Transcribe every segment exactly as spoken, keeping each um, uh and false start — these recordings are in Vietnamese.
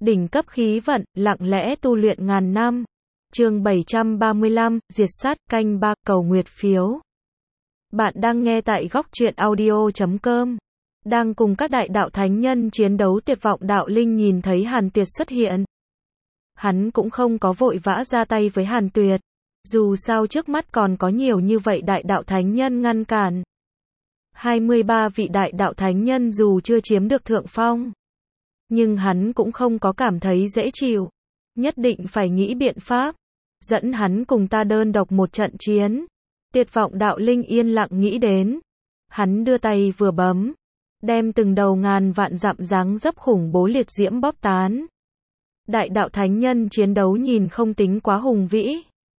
Đỉnh cấp khí vận, lặng lẽ tu luyện ngàn năm. Chương bảy trăm ba mươi lăm, diệt sát, canh ba, cầu nguyệt phiếu. Bạn đang nghe tại góc truyện audio chấm com. Đang cùng các đại đạo thánh nhân chiến đấu tuyệt vọng, đạo linh nhìn thấy Hàn Tuyệt xuất hiện. Hắn cũng không có vội vã ra tay với Hàn Tuyệt. Dù sao trước mắt còn có nhiều như vậy đại đạo thánh nhân ngăn cản. hai mươi ba vị đại đạo thánh nhân dù chưa chiếm được thượng phong, nhưng hắn cũng không có cảm thấy dễ chịu. Nhất định phải nghĩ biện pháp, dẫn hắn cùng ta đơn độc một trận chiến. Tuyệt vọng đạo linh yên lặng nghĩ đến. Hắn đưa tay vừa bấm, đem từng đầu ngàn vạn dặm dáng dấp khủng bố liệt diễm bóp tán. Đại đạo thánh nhân chiến đấu nhìn không tính quá hùng vĩ.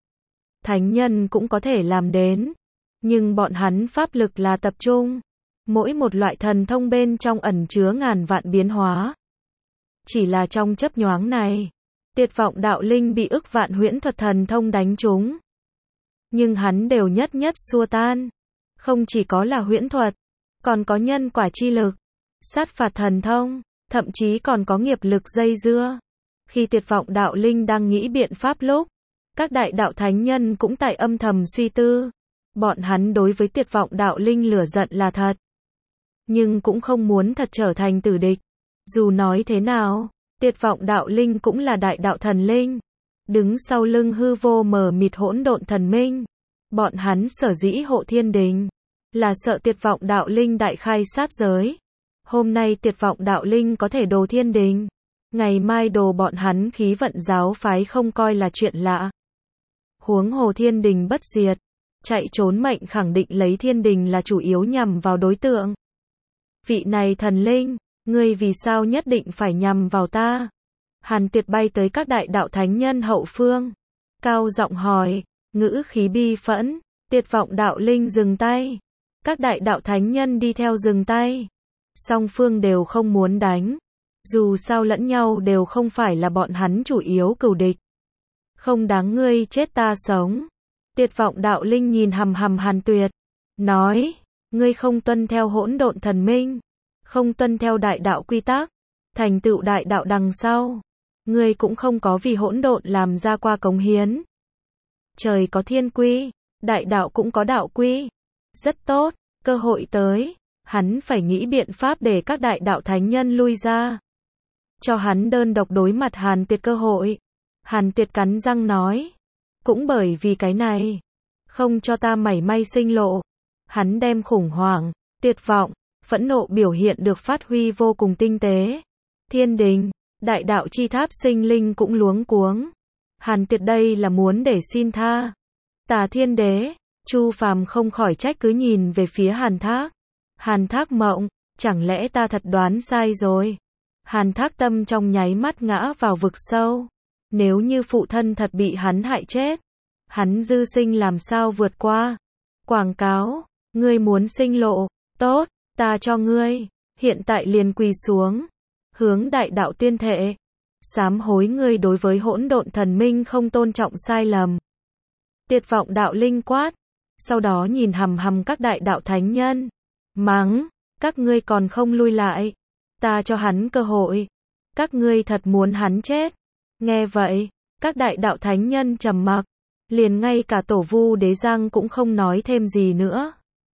Thánh nhân cũng có thể làm đến, nhưng bọn hắn pháp lực là tập trung. Mỗi một loại thần thông bên trong ẩn chứa ngàn vạn biến hóa. Chỉ là trong chớp nhoáng này, tuyệt vọng đạo linh bị ức vạn huyễn thuật thần thông đánh trúng. Nhưng hắn đều nhất nhất xua tan. Không chỉ có là huyễn thuật, còn có nhân quả chi lực, sát phạt thần thông, thậm chí còn có nghiệp lực dây dưa. Khi tuyệt vọng đạo linh đang nghĩ biện pháp lúc, các đại đạo thánh nhân cũng tại âm thầm suy tư. Bọn hắn đối với tuyệt vọng đạo linh lửa giận là thật, nhưng cũng không muốn thật trở thành tử địch. Dù nói thế nào, tuyệt vọng đạo linh cũng là đại đạo thần linh, đứng sau lưng hư vô mờ mịt hỗn độn thần minh. Bọn hắn sở dĩ hộ thiên đình, là sợ tuyệt vọng đạo linh đại khai sát giới. Hôm nay tuyệt vọng đạo linh có thể đồ thiên đình, ngày mai đồ bọn hắn khí vận giáo phái không coi là chuyện lạ. Huống hồ thiên đình bất diệt, chạy trốn mệnh khẳng định lấy thiên đình là chủ yếu nhằm vào đối tượng. Vị này thần linh, ngươi vì sao nhất định phải nhằm vào ta? Hàn Tuyệt bay tới các đại đạo thánh nhân hậu phương, cao giọng hỏi, ngữ khí bi phẫn. Tuyệt vọng đạo linh dừng tay, các đại đạo thánh nhân đi theo dừng tay. Song phương đều không muốn đánh, dù sao lẫn nhau đều không phải là bọn hắn chủ yếu cừu địch. Không đáng ngươi chết ta sống. Tuyệt vọng đạo linh nhìn hằm hằm Hàn Tuyệt, nói, ngươi không tuân theo hỗn độn thần minh, không tuân theo đại đạo quy tắc, thành tựu đại đạo đằng sau, ngươi cũng không có vì hỗn độn làm ra qua cống hiến. Trời có thiên quy, đại đạo cũng có đạo quy. Rất tốt, cơ hội tới, hắn phải nghĩ biện pháp để các đại đạo thánh nhân lui ra, cho hắn đơn độc đối mặt Hàn Tuyệt cơ hội. Hàn Tuyệt cắn răng nói, cũng bởi vì cái này, không cho ta mảy may sinh lộ. Hắn đem khủng hoảng, tuyệt vọng, phẫn nộ biểu hiện được phát huy vô cùng tinh tế. Thiên đình, đại đạo chi tháp sinh linh cũng luống cuống. Hàn Tuyệt đây là muốn để xin tha. Tà Thiên Đế, Chu Phàm không khỏi trách cứ nhìn về phía Hàn Thác. Hàn Thác mộng, chẳng lẽ ta thật đoán sai rồi? Hàn Thác tâm trong nháy mắt ngã vào vực sâu. Nếu như phụ thân thật bị hắn hại chết, hắn dư sinh làm sao vượt qua? Quảng cáo, ngươi muốn sinh lộ, tốt, ta cho ngươi, hiện tại liền quỳ xuống, hướng đại đạo tuyên thệ, sám hối ngươi đối với hỗn độn thần minh không tôn trọng sai lầm. Tuyệt vọng đạo linh quát, sau đó nhìn hằm hằm các đại đạo thánh nhân, mắng, các ngươi còn không lui lại, ta cho hắn cơ hội, các ngươi thật muốn hắn chết. Nghe vậy, các đại đạo thánh nhân trầm mặc, liền ngay cả tổ vu đế giang cũng không nói thêm gì nữa.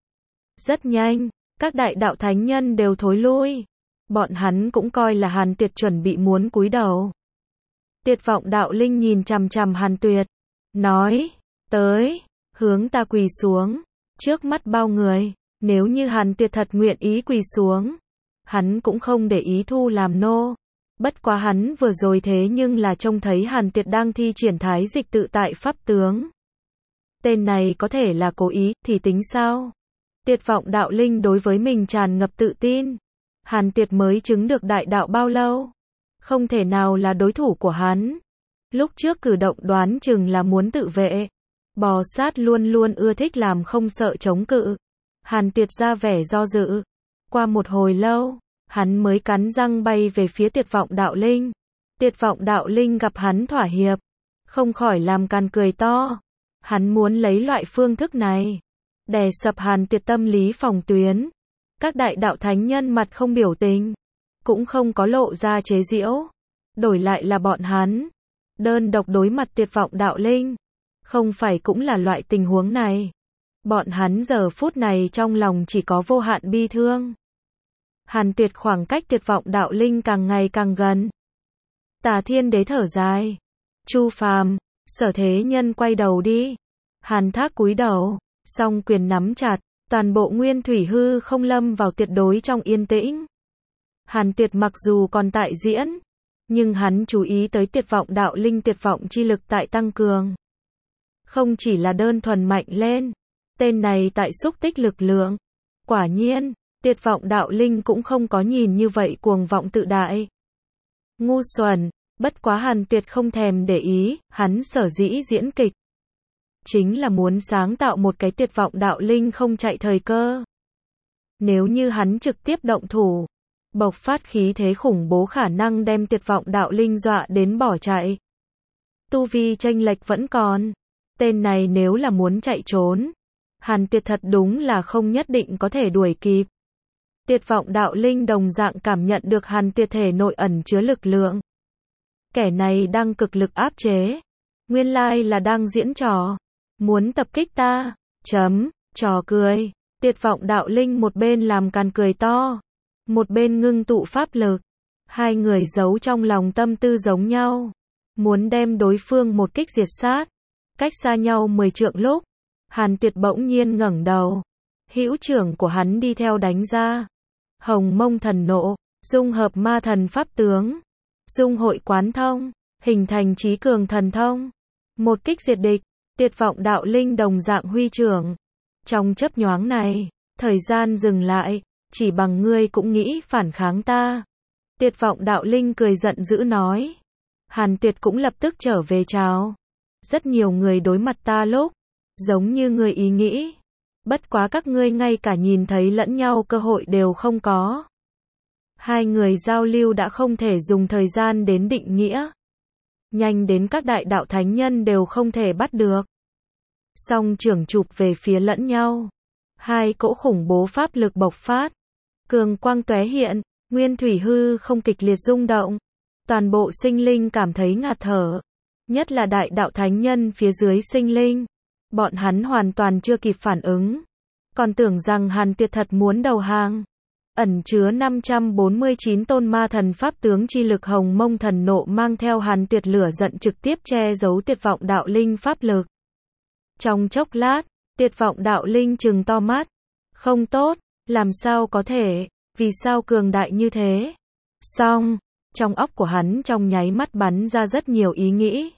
Rất nhanh, các đại đạo thánh nhân đều thối lui. Bọn hắn cũng coi là Hàn Tuyệt chuẩn bị muốn cúi đầu. Tuyệt vọng đạo linh nhìn chằm chằm Hàn Tuyệt, nói, tới, hướng ta quỳ xuống, trước mắt bao người. Nếu như Hàn Tuyệt thật nguyện ý quỳ xuống, hắn cũng không để ý thu làm nô. Bất quá hắn vừa rồi thế nhưng là trông thấy Hàn Tuyệt đang thi triển thái dịch tự tại pháp tướng. Tên này có thể là cố ý, thì tính sao? Tuyệt vọng đạo linh đối với mình tràn ngập tự tin. Hàn Tuyệt mới chứng được đại đạo bao lâu? Không thể nào là đối thủ của hắn. Lúc trước cử động đoán chừng là muốn tự vệ. Bò sát luôn luôn ưa thích làm không sợ chống cự. Hàn Tuyệt ra vẻ do dự. Qua một hồi lâu, hắn mới cắn răng bay về phía tuyệt vọng đạo linh. Tuyệt vọng đạo linh gặp hắn thỏa hiệp, không khỏi làm càn cười to. Hắn muốn lấy loại phương thức này, đè sập Hàn Tuyệt tâm lý phòng tuyến. Các đại đạo thánh nhân mặt không biểu tình, cũng không có lộ ra chế giễu. đổi lại là bọn hắn. Đơn độc đối mặt tuyệt vọng đạo linh. Không phải cũng là loại tình huống này. Bọn hắn giờ phút này trong lòng chỉ có vô hạn bi thương. Hàn Tuyệt khoảng cách tuyệt vọng đạo linh càng ngày càng gần. Tà Thiên Đế thở dài. Chu Phàm, Sở Thế Nhân quay đầu đi. Hàn Thác cúi đầu, song quyền nắm chặt, toàn bộ nguyên thủy hư không lâm vào tuyệt đối trong yên tĩnh. Hàn Tuyệt mặc dù còn tại diễn, nhưng hắn chú ý tới tuyệt vọng đạo linh tuyệt vọng chi lực tại tăng cường. Không chỉ là đơn thuần mạnh lên, tên này tại xúc tích lực lượng. Quả nhiên, tuyệt vọng đạo linh cũng không có nhìn như vậy cuồng vọng tự đại. Ngu xuẩn, bất quá Hàn Tuyệt không thèm để ý, hắn sở dĩ diễn kịch. Chính là muốn sáng tạo một cái tuyệt vọng đạo linh không chạy thời cơ. Nếu như hắn trực tiếp động thủ, bộc phát khí thế khủng bố khả năng đem tuyệt vọng đạo linh dọa đến bỏ chạy. Tu vi chênh lệch vẫn còn. Tên này nếu là muốn chạy trốn, Hàn Tuyệt thật đúng là không nhất định có thể đuổi kịp. Tuyệt vọng đạo linh đồng dạng cảm nhận được Hàn Tuyệt thể nội ẩn chứa lực lượng. Kẻ này đang cực lực áp chế. Nguyên lai là đang diễn trò. Muốn tập kích ta. Chấm, trò cười. Tuyệt vọng đạo linh một bên làm càn cười to. Một bên ngưng tụ pháp lực. Hai người giấu trong lòng tâm tư giống nhau. Muốn đem đối phương một kích diệt sát. Cách xa nhau mười trượng lúc. Hàn Tuyệt bỗng nhiên ngẩng đầu. Hữu trưởng của hắn đi theo đánh ra. Hồng Mông Thần Nộ, dung hợp ma thần pháp tướng. Dung hội quán thông, hình thành trí cường thần thông. Một kích diệt địch, tuyệt vọng đạo linh đồng dạng huy trưởng. Trong chớp nhoáng này, thời gian dừng lại, chỉ bằng ngươi cũng nghĩ phản kháng ta. Tuyệt vọng đạo linh cười giận dữ nói. Hàn Tuyệt cũng lập tức trở về chào. Rất nhiều người đối mặt ta lúc, giống như người ý nghĩ. Bất quá các ngươi ngay cả nhìn thấy lẫn nhau cơ hội đều không có. Hai người giao lưu đã không thể dùng thời gian đến định nghĩa. Nhanh đến các đại đạo thánh nhân đều không thể bắt được. Song trưởng chụp về phía lẫn nhau. Hai cỗ khủng bố pháp lực bộc phát. Cường quang tóe hiện, nguyên thủy hư không kịch liệt rung động. Toàn bộ sinh linh cảm thấy ngạt thở. Nhất là đại đạo thánh nhân phía dưới sinh linh. Bọn hắn hoàn toàn chưa kịp phản ứng. Còn tưởng rằng Hàn Tuyệt thật muốn đầu hàng. Ẩn chứa năm trăm bốn mươi chín tôn ma thần pháp tướng chi lực Hồng Mông Thần Nộ mang theo Hàn Tuyệt lửa giận trực tiếp che giấu tuyệt vọng đạo linh pháp lực. Trong chốc lát, tuyệt vọng đạo linh trừng to mắt. Không tốt, làm sao có thể, vì sao cường đại như thế? Xong, trong óc của hắn trong nháy mắt bắn ra rất nhiều ý nghĩ.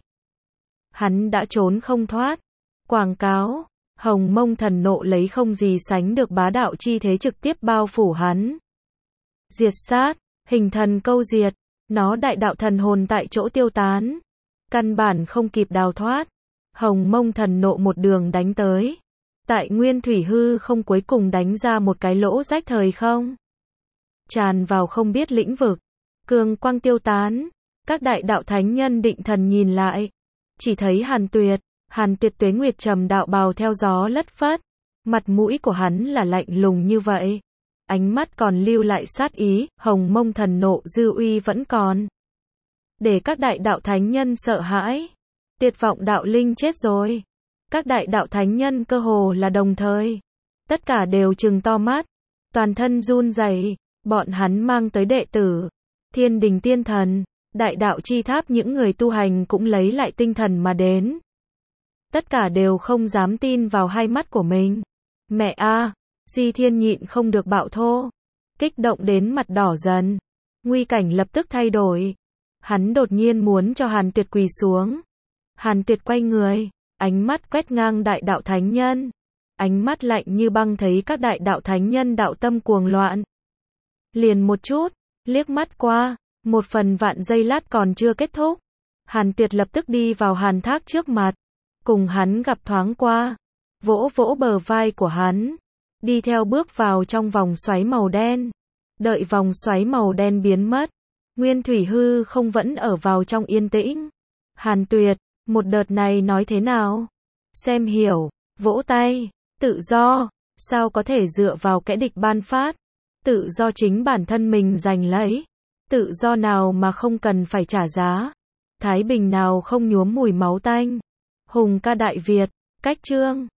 Hắn đã trốn không thoát. Quảng cáo, Hồng Mông Thần Nộ lấy không gì sánh được bá đạo chi thế trực tiếp bao phủ hắn. Diệt sát, hình thần câu diệt, nó đại đạo thần hồn tại chỗ tiêu tán. Căn bản không kịp đào thoát. Hồng Mông Thần Nộ một đường đánh tới. Tại nguyên thủy hư không cuối cùng đánh ra một cái lỗ rách thời không. Tràn vào không biết lĩnh vực. Cường quang tiêu tán. Các đại đạo thánh nhân định thần nhìn lại. Chỉ thấy Hàn Tuyệt. Hàn Tuyệt tuế nguyệt trầm đạo bào theo gió lất phất. Mặt mũi của hắn là lạnh lùng như vậy. Ánh mắt còn lưu lại sát ý, Hồng Mông Thần Nộ dư uy vẫn còn. Để các đại đạo thánh nhân sợ hãi. Tuyệt vọng đạo linh chết rồi. Các đại đạo thánh nhân cơ hồ là đồng thời. Tất cả đều trừng to mắt. Toàn thân run rẩy. Bọn hắn mang tới đệ tử. Thiên đình tiên thần. Đại đạo chi tháp những người tu hành cũng lấy lại tinh thần mà đến. Tất cả đều không dám tin vào hai mắt của mình. Mẹ a, Di Thiên nhịn không được bạo thô. Kích động đến mặt đỏ dần. Nguy cảnh lập tức thay đổi. Hắn đột nhiên muốn cho Hàn Tuyệt quỳ xuống. Hàn Tuyệt quay người, ánh mắt quét ngang đại đạo thánh nhân. Ánh mắt lạnh như băng thấy các đại đạo thánh nhân đạo tâm cuồng loạn. Liền một chút, liếc mắt qua, một phần vạn giây lát còn chưa kết thúc. Hàn Tuyệt lập tức đi vào Hàn Thác trước mặt. Cùng hắn gặp thoáng qua. Vỗ vỗ bờ vai của hắn. Đi theo bước vào trong vòng xoáy màu đen. Đợi vòng xoáy màu đen biến mất. Nguyên thủy hư không vẫn ở vào trong yên tĩnh. Hàn Tuyệt, một đợt này nói thế nào? Xem hiểu, vỗ tay, tự do, sao có thể dựa vào kẻ địch ban phát? Tự do chính bản thân mình giành lấy. tự do nào mà không cần phải trả giá? Thái bình nào không nhuốm mùi máu tanh? Hùng ca Đại Việt, cách chương